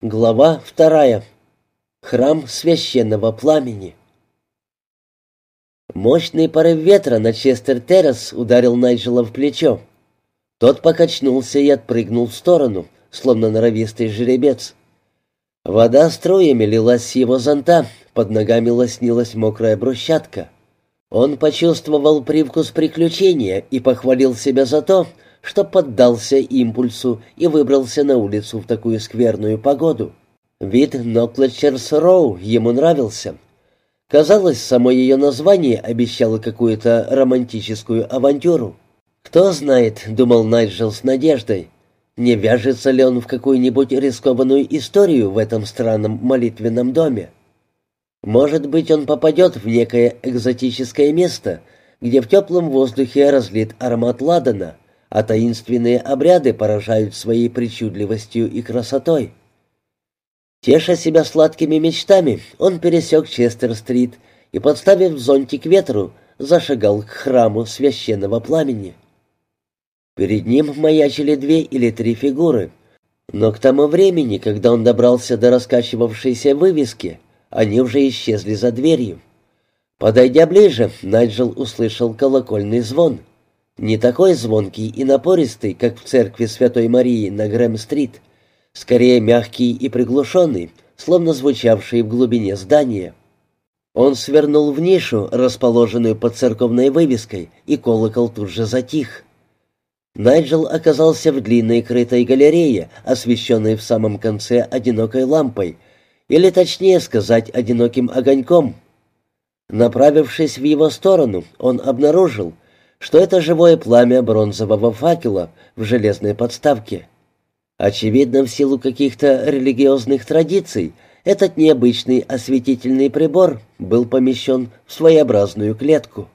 Глава 2. Храм священного пламени. Мощный порыв ветра на Честер-террас ударил Найджела в плечо. Тот покачнулся и отпрыгнул в сторону, словно норовистый жеребец. Вода струями лилась с его зонта, под ногами лоснилась мокрая брусчатка. Он почувствовал привкус приключения и похвалил себя за то, что поддался импульсу и выбрался на улицу в такую скверную погоду. Вид Ноклетчерс-Роу ему нравился. Казалось, само ее название обещало какую-то романтическую авантюру. «Кто знает», — думал Найджел с надеждой, — «не вяжется ли он в какую-нибудь рискованную историю в этом странном молитвенном доме? Может быть, он попадет в некое экзотическое место, где в теплом воздухе разлит аромат ладана, а таинственные обряды поражают своей причудливостью и красотой». Теша себя сладкими мечтами, он пересек Честер-стрит и, подставив зонтик ветру, зашагал к храму священного пламени. Перед ним маячили 2 или 3 фигуры, но к тому времени, когда он добрался до раскачивавшейся вывески, они уже исчезли за дверью. Подойдя ближе, Найджел услышал колокольный звон. Не такой звонкий и напористый, как в церкви Святой Марии на Грэм-стрит, скорее мягкий и приглушенный, словно звучавший в глубине здания. Он свернул в нишу, расположенную под церковной вывеской, и колокол тут же затих. Найджел оказался в длинной крытой галерее, освещенной в самом конце одинокой лампой, или, точнее сказать, одиноким огоньком. Направившись в его сторону, он обнаружил, что это живое пламя бронзового факела в железной подставке. Очевидно, в силу каких-то религиозных традиций, этот необычный осветительный прибор был помещен в своеобразную клетку.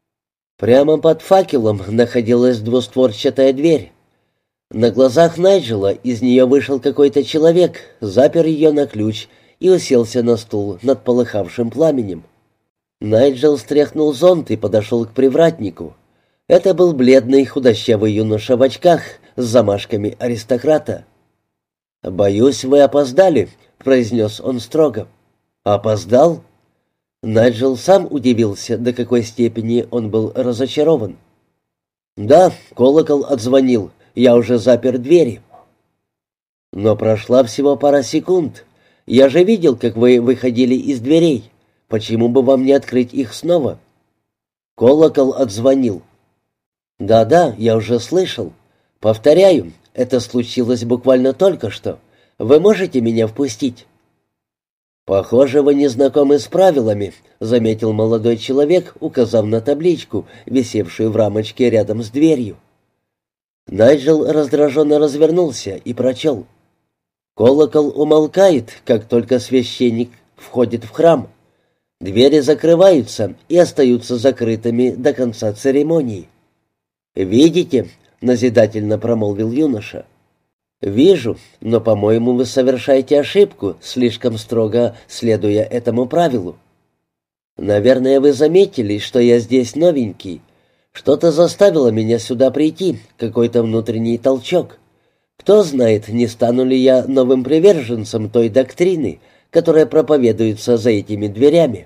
Прямо под факелом находилась двустворчатая дверь. На глазах Найджела из нее вышел какой-то человек, запер ее на ключ и уселся на стул над полыхавшим пламенем. Найджел стряхнул зонт и подошел к привратнику. Это был бледный худощавый юноша в очках с замашками аристократа. «Боюсь, вы опоздали», — произнес он строго. «Опоздал?» Найджел сам удивился, до какой степени он был разочарован. «Да, колокол отзвонил, я уже запер двери». «Но прошла всего пара секунд. Я же видел, как вы выходили из дверей. Почему бы вам не открыть их снова?» «Колокол отзвонил». «Да-да, я уже слышал. Повторяю, это случилось буквально только что. Вы можете меня впустить?» «Похоже, вы не знакомы с правилами», — заметил молодой человек, указав на табличку, висевшую в рамочке рядом с дверью. Найджел раздраженно развернулся и прочел: «Колокол умолкает, как только священник входит в храм. Двери закрываются и остаются закрытыми до конца церемонии». «Видите?» — назидательно промолвил юноша. «Вижу, но, по-моему, вы совершаете ошибку, слишком строго следуя этому правилу. Наверное, вы заметили, что я здесь новенький. Что-то заставило меня сюда прийти, какой-то внутренний толчок. Кто знает, не стану ли я новым приверженцем той доктрины, которая проповедуется за этими дверями.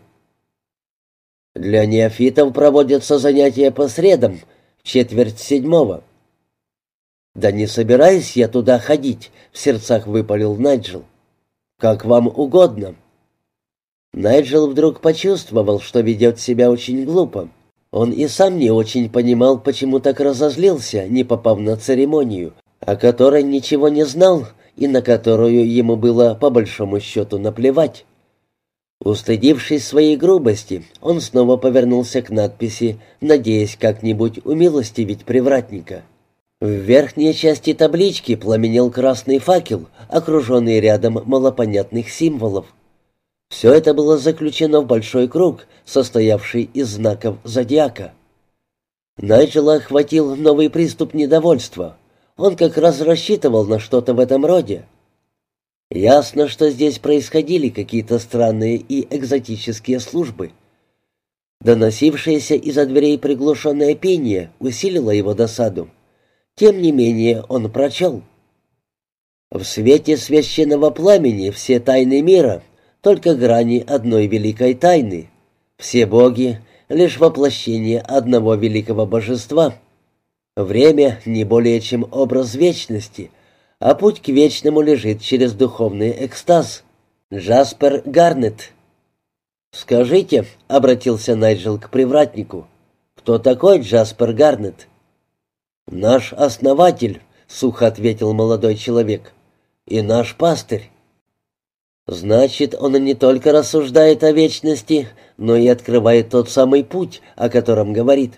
Для неофитов проводятся занятия по средам, в 6:45. «Да не собираюсь я туда ходить», — в сердцах выпалил Найджел. «Как вам угодно». Найджел вдруг почувствовал, что ведет себя очень глупо. Он и сам не очень понимал, почему так разозлился, не попав на церемонию, о которой ничего не знал и на которую ему было по большому счету наплевать. Устыдившись своей грубости, он снова повернулся к надписи, надеясь как-нибудь умилостивить привратника. В верхней части таблички пламенел красный факел, окруженный рядом малопонятных символов. Все это было заключено в большой круг, состоявший из знаков зодиака. Найджела охватил новый приступ недовольства. Он как раз рассчитывал на что-то в этом роде. Ясно, что здесь происходили какие-то странные и экзотические службы. Доносившееся из-за дверей приглушенное пение усилило его досаду. Тем не менее он прочел: В свете священного пламени все тайны мира, только грани одной великой тайны. Все боги — лишь воплощение одного великого божества. Время — не более чем образ вечности, а путь к вечному лежит через духовный экстаз. Джаспер Гарнет. «Скажите», — обратился Найджел к привратнику, — «кто такой Джаспер Гарнет?» «Наш основатель», — сухо ответил молодой человек, — «и наш пастырь». «Значит, он не только рассуждает о вечности, но и открывает тот самый путь, о котором говорит».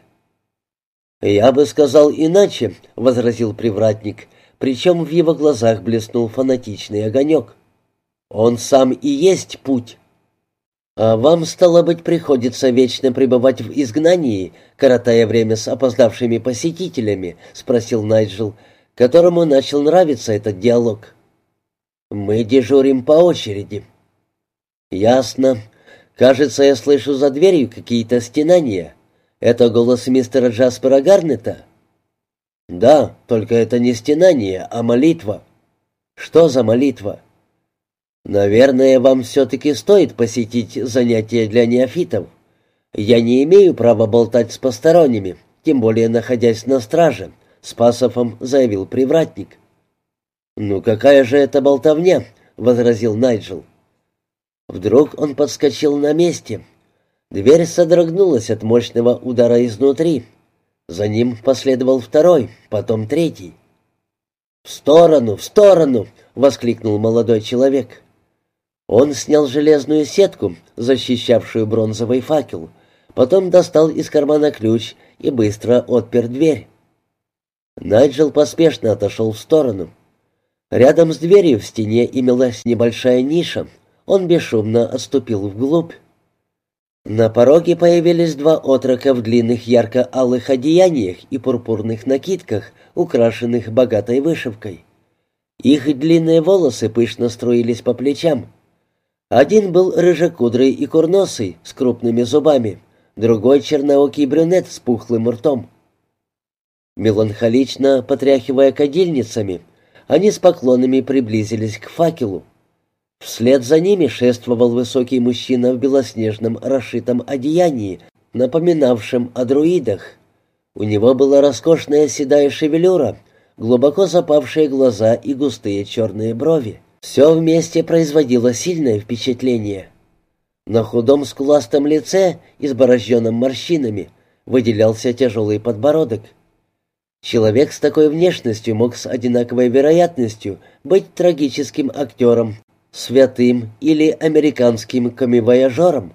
«Я бы сказал иначе», — возразил привратник, причем в его глазах блеснул фанатичный огонек. «Он сам и есть путь». «А вам, стало быть, приходится вечно пребывать в изгнании, коротая время с опоздавшими посетителями?» — спросил Найджел, которому начал нравиться этот диалог. «Мы дежурим по очереди». «Ясно. Кажется, я слышу за дверью какие-то стенания. Это голос мистера Джаспера Гарнета?» «Да, только это не стенание, а молитва». «Что за молитва?» «Наверное, вам все-таки стоит посетить занятия для неофитов. Я не имею права болтать с посторонними, тем более находясь на страже», — с пасофом заявил привратник. «Ну какая же это болтовня?» — возразил Найджел. Вдруг он подскочил на месте. Дверь содрогнулась от мощного удара изнутри. За ним последовал второй, потом третий. «В сторону, в сторону!» — воскликнул молодой человек. Он снял железную сетку, защищавшую бронзовый факел, потом достал из кармана ключ и быстро отпер дверь. Найджел поспешно отошел в сторону. Рядом с дверью в стене имелась небольшая ниша. Он бесшумно отступил вглубь. На пороге появились два отрока в длинных ярко-алых одеяниях и пурпурных накидках, украшенных богатой вышивкой. Их длинные волосы пышно струились по плечам. Один был рыжекудрый и курносый, с крупными зубами, другой — черноокий брюнет с пухлым ртом. Меланхолично потряхивая кадильницами, они с поклонами приблизились к факелу. Вслед за ними шествовал высокий мужчина в белоснежном расшитом одеянии, напоминавшем о друидах. У него была роскошная седая шевелюра, глубоко запавшие глаза и густые черные брови. Все вместе производило сильное впечатление. На худом скуластом лице, изборожденном морщинами, выделялся тяжелый подбородок. Человек с такой внешностью мог с одинаковой вероятностью быть трагическим актером, святым или американским коммивояжером.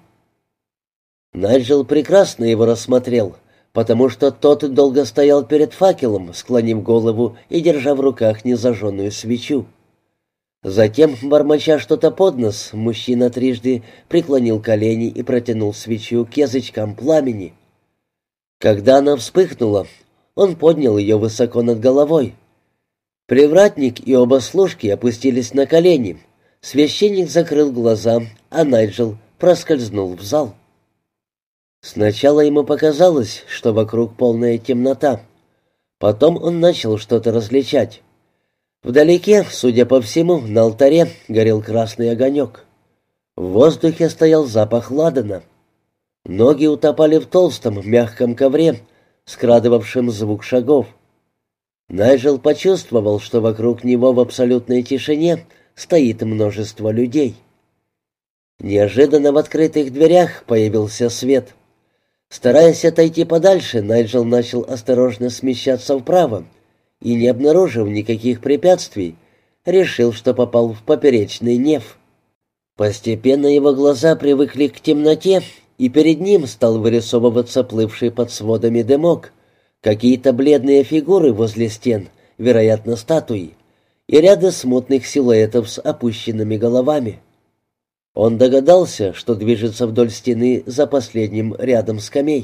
Найджел прекрасно его рассмотрел, потому что тот долго стоял перед факелом, склонив голову и держа в руках незажженную свечу. Затем, бормоча что-то под нос, мужчина трижды преклонил колени и протянул свечу к язычкам пламени. Когда она вспыхнула, он поднял ее высоко над головой. Привратник и оба служки опустились на колени. Священник закрыл глаза, а Найджел проскользнул в зал. Сначала ему показалось, что вокруг полная темнота. Потом он начал что-то различать. Вдалеке, судя по всему, на алтаре горел красный огонек. В воздухе стоял запах ладана. Ноги утопали в толстом, мягком ковре, скрадывавшем звук шагов. Найджел почувствовал, что вокруг него в абсолютной тишине стоит множество людей. Неожиданно в открытых дверях появился свет. Стараясь отойти подальше, Найджел начал осторожно смещаться вправо и, не обнаружив никаких препятствий, решил, что попал в поперечный неф. Постепенно его глаза привыкли к темноте, и перед ним стал вырисовываться плывший под сводами дымок, какие-то бледные фигуры возле стен, вероятно, статуи, и ряды смутных силуэтов с опущенными головами. Он догадался, что движется вдоль стены за последним рядом скамей.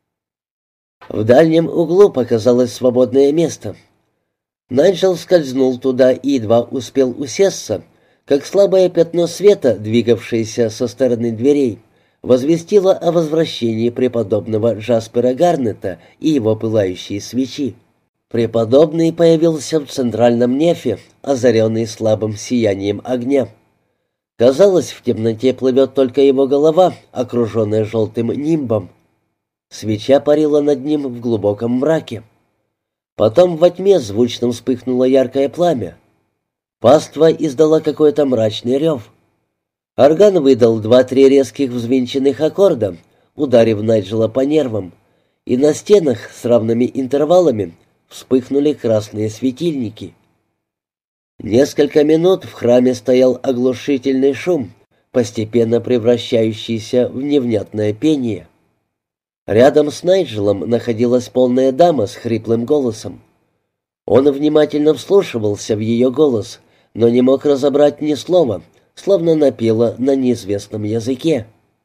В дальнем углу показалось свободное место. Найджел скользнул туда и едва успел усесться, как слабое пятно света, двигавшееся со стороны дверей, возвестило о возвращении преподобного Джаспера Гарнета и его пылающей свечи. Преподобный появился в центральном нефе, озаренный слабым сиянием огня. Казалось, в темноте плывет только его голова, окруженная желтым нимбом. Свеча парила над ним в глубоком мраке. Потом во тьме звучно вспыхнуло яркое пламя. Паства издала какой-то мрачный рев. Орган выдал 2-3 резких взвинченных аккорда, ударив Найджела по нервам, и на стенах с равными интервалами вспыхнули красные светильники. Несколько минут в храме стоял оглушительный шум, постепенно превращающийся в невнятное пение. Рядом с Найджелом находилась полная дама с хриплым голосом. Он внимательно вслушивался в ее голос, но не мог разобрать ни слова, словно напела на неизвестном языке.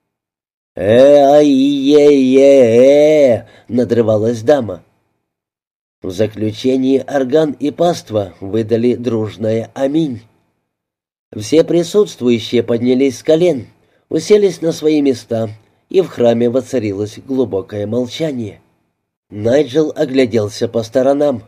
«Э-ай-е-е-э!» — надрывалась дама. В заключении орган и паства выдали дружное «Аминь». Все присутствующие поднялись с колен, уселись на свои места, и в храме воцарилось глубокое молчание. Найджел огляделся по сторонам.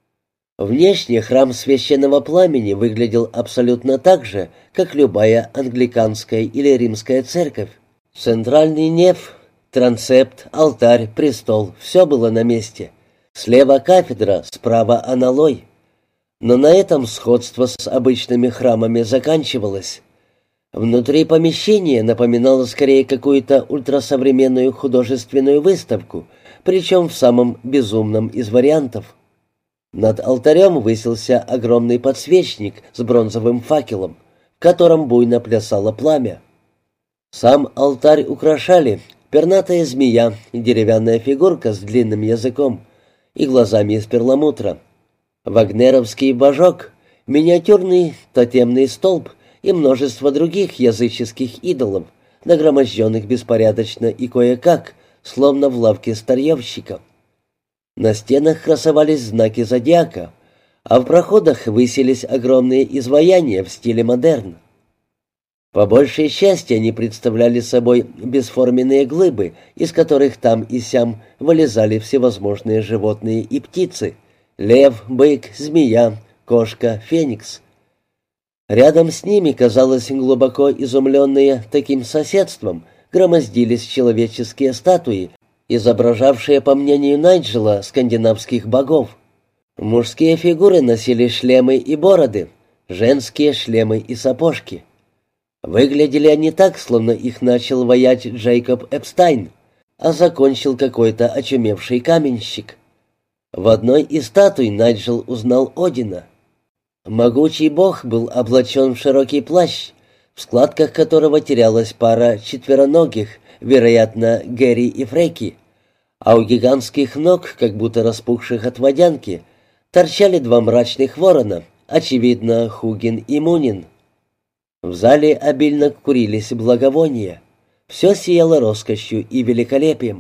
Внешне храм священного пламени выглядел абсолютно так же, как любая англиканская или римская церковь. Центральный неф, трансепт, алтарь, престол — все было на месте. Слева кафедра, справа аналой. Но на этом сходство с обычными храмами заканчивалось. Внутри помещения напоминало скорее какую-то ультрасовременную художественную выставку, причем в самом безумном из вариантов. Над алтарем высился огромный подсвечник с бронзовым факелом, в котором буйно плясало пламя. Сам алтарь украшали пернатая змея, деревянная фигурка с длинным языком и глазами из перламутра, вагнеровский божок, миниатюрный тотемный столб и множество других языческих идолов, нагроможденных беспорядочно и кое-как, словно в лавке старьевщика. На стенах красовались знаки зодиака, а в проходах высились огромные изваяния в стиле модерн. По большей части они представляли собой бесформенные глыбы, из которых там и сям вылезали всевозможные животные и птицы — лев, бык, змея, кошка, феникс. Рядом с ними, казалось, глубоко изумленные таким соседством, громоздились человеческие статуи, изображавшие, по мнению Найджела, скандинавских богов. Мужские фигуры носили шлемы и бороды, женские — шлемы и сапожки. Выглядели они так, словно их начал ваять Джейкоб Эпстайн, а закончил какой-то очумевший каменщик. В одной из статуй Найджел узнал Одина. Могучий бог был облачен в широкий плащ, в складках которого терялась пара четвероногих, вероятно, Гэри и Фреки, а у гигантских ног, как будто распухших от водянки, торчали 2 мрачных ворона, очевидно, Хугин и Мунин. В зале обильно курились благовония. Все сияло роскошью и великолепием.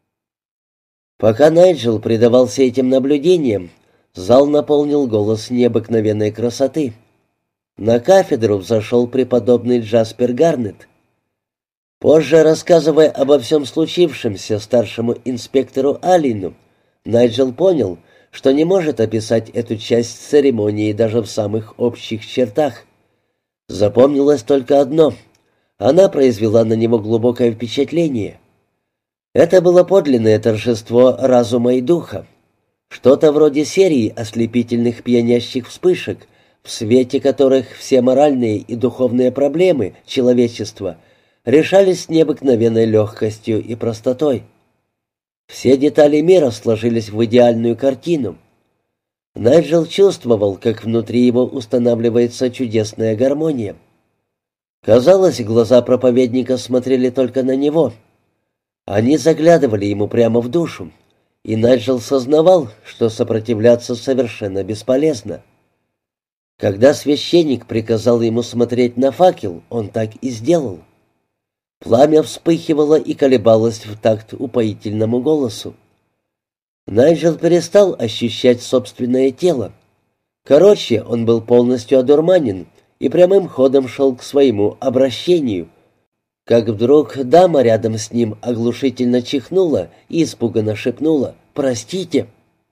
Пока Найджел предавался этим наблюдениям, зал наполнил голос необыкновенной красоты. На кафедру взошел преподобный Джаспер Гарнет. Позже, рассказывая обо всем случившемся старшему инспектору Алину, Найджел понял, что не может описать эту часть церемонии даже в самых общих чертах. Запомнилось только одно — она произвела на него глубокое впечатление. Это было подлинное торжество разума и духа, что-то вроде серии ослепительных пьянящих вспышек, в свете которых все моральные и духовные проблемы человечества решались с необыкновенной легкостью и простотой. Все детали мира сложились в идеальную картину. Найджел чувствовал, как внутри его устанавливается чудесная гармония. Казалось, глаза проповедника смотрели только на него. Они заглядывали ему прямо в душу, и Найджел сознавал, что сопротивляться совершенно бесполезно. Когда священник приказал ему смотреть на факел, он так и сделал. Пламя вспыхивало и колебалось в такт упоительному голосу. Найджел перестал ощущать собственное тело. Короче, он был полностью одурманен и прямым ходом шел к своему обращению, как вдруг дама рядом с ним оглушительно чихнула и испуганно шепнула: «Простите».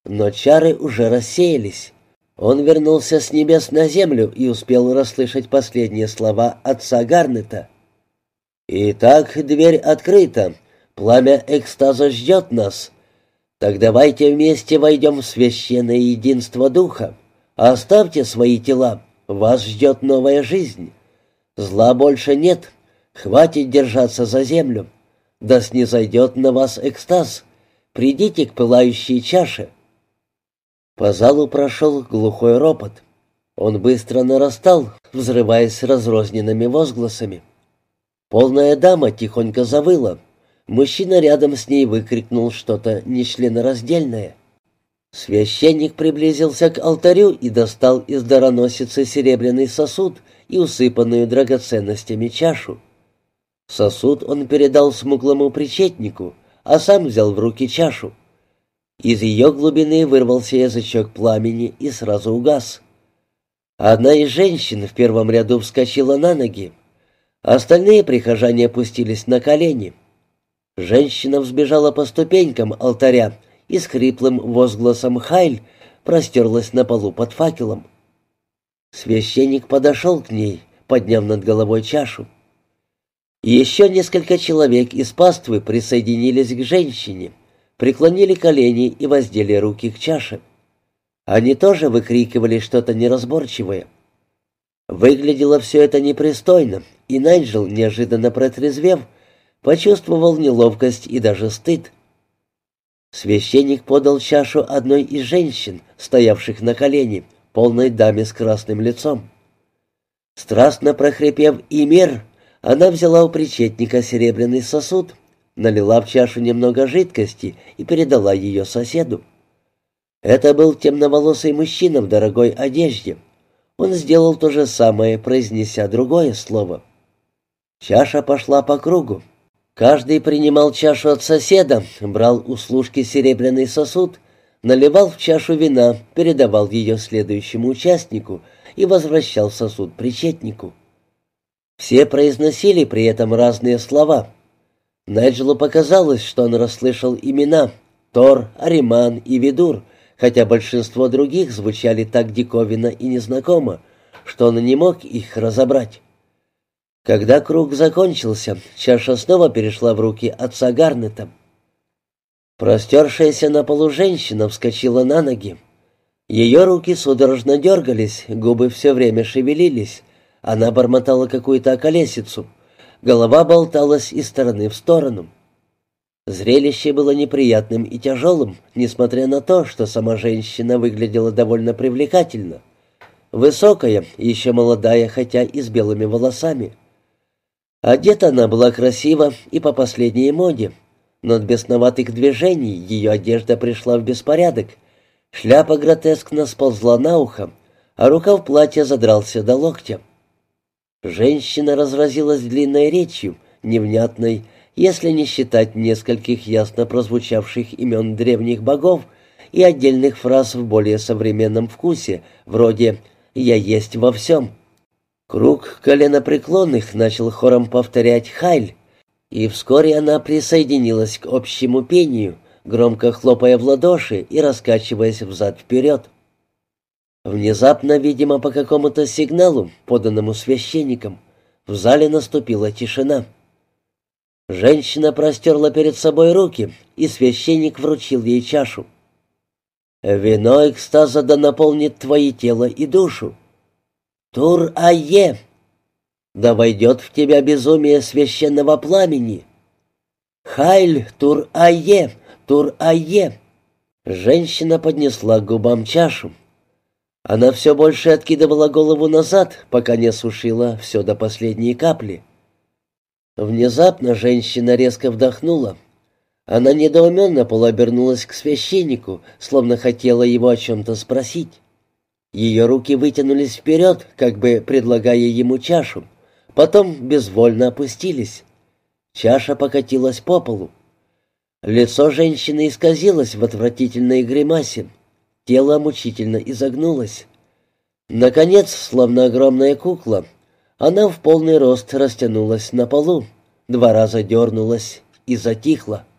Но чары уже рассеялись. Он вернулся с небес на землю и успел расслышать последние слова отца Гарнета. «Итак, дверь открыта. Пламя экстаза ждет нас. Так давайте вместе войдем в священное единство Духа. Оставьте свои тела. Вас ждет новая жизнь. Зла больше нет. Хватит держаться за землю. Да снизойдет на вас экстаз. Придите к пылающей чаше». По залу прошел глухой ропот. Он быстро нарастал, взрываясь разрозненными возгласами. Полная дама тихонько завыла. Мужчина рядом с ней выкрикнул что-то нечленораздельное. Священник приблизился к алтарю и достал из дароносицы серебряный сосуд и усыпанную драгоценностями чашу. Сосуд он передал смуглому причетнику, а сам взял в руки чашу. Из ее глубины вырвался язычок пламени и сразу угас. Одна из женщин в первом ряду вскочила на ноги. Остальные прихожане опустились на колени. Женщина взбежала по ступенькам алтаря и с хриплым возгласом «Хайль» простерлась на полу под факелом. Священник подошел к ней, подняв над головой чашу. Еще несколько человек из паствы присоединились к женщине, преклонили колени и воздели руки к чаше. Они тоже выкрикивали что-то неразборчивое. Выглядело все это непристойно, и Найджел, неожиданно протрезвев, почувствовал неловкость и даже стыд. Священник подал чашу одной из женщин, стоявших на колени, полной даме с красным лицом. Страстно прохрипев «Имер», она взяла у причетника серебряный сосуд, налила в чашу немного жидкости и передала ее соседу. Это был темноволосый мужчина в дорогой одежде. Он сделал то же самое, произнеся другое слово. Чаша пошла по кругу. Каждый принимал чашу от соседа, брал у служки серебряный сосуд, наливал в чашу вина, передавал ее следующему участнику и возвращал сосуд причетнику. Все произносили при этом разные слова. Найджелу показалось, что он расслышал имена Тор, Ариман и Видур, хотя большинство других звучали так диковинно и незнакомо, что он не мог их разобрать. Когда круг закончился, чаша снова перешла в руки отца Гарнета. Простершаяся на полу женщина вскочила на ноги. Ее руки судорожно дергались, губы все время шевелились. Она бормотала какую-то околесицу. Голова болталась из стороны в сторону. Зрелище было неприятным и тяжелым, несмотря на то, что сама женщина выглядела довольно привлекательно. Высокая, еще молодая, хотя и с белыми волосами. Одета она была красиво и по последней моде, но от бесноватых движений ее одежда пришла в беспорядок. Шляпа гротескно сползла на ухо, а рукав платья задрался до локтя. Женщина разразилась длинной речью, невнятной, если не считать нескольких ясно прозвучавших имен древних богов и отдельных фраз в более современном вкусе, вроде «Я есть во всем». Круг коленопреклонных начал хором повторять «Хайль», и вскоре она присоединилась к общему пению, громко хлопая в ладоши и раскачиваясь взад-вперед. Внезапно, видимо, по какому-то сигналу, поданному священником, в зале наступила тишина. Женщина простерла перед собой руки, и священник вручил ей чашу. «Вино экстаза да наполнит твои тело и душу. Тур-Айе! Да войдет в тебя безумие священного пламени. Хайль, Тур-Айе, Тур-Айе!» Женщина поднесла к губам чашу. Она все больше откидывала голову назад, пока не осушила все до последней капли. Внезапно женщина резко вдохнула. Она недоуменно полуобернулась к священнику, словно хотела его о чем-то спросить. Ее руки вытянулись вперед, как бы предлагая ему чашу, потом безвольно опустились. Чаша покатилась по полу. Лицо женщины исказилось в отвратительной гримасе. Тело мучительно изогнулось. Наконец, словно огромная кукла, она в полный рост растянулась на полу, 2 раза дернулась и затихла.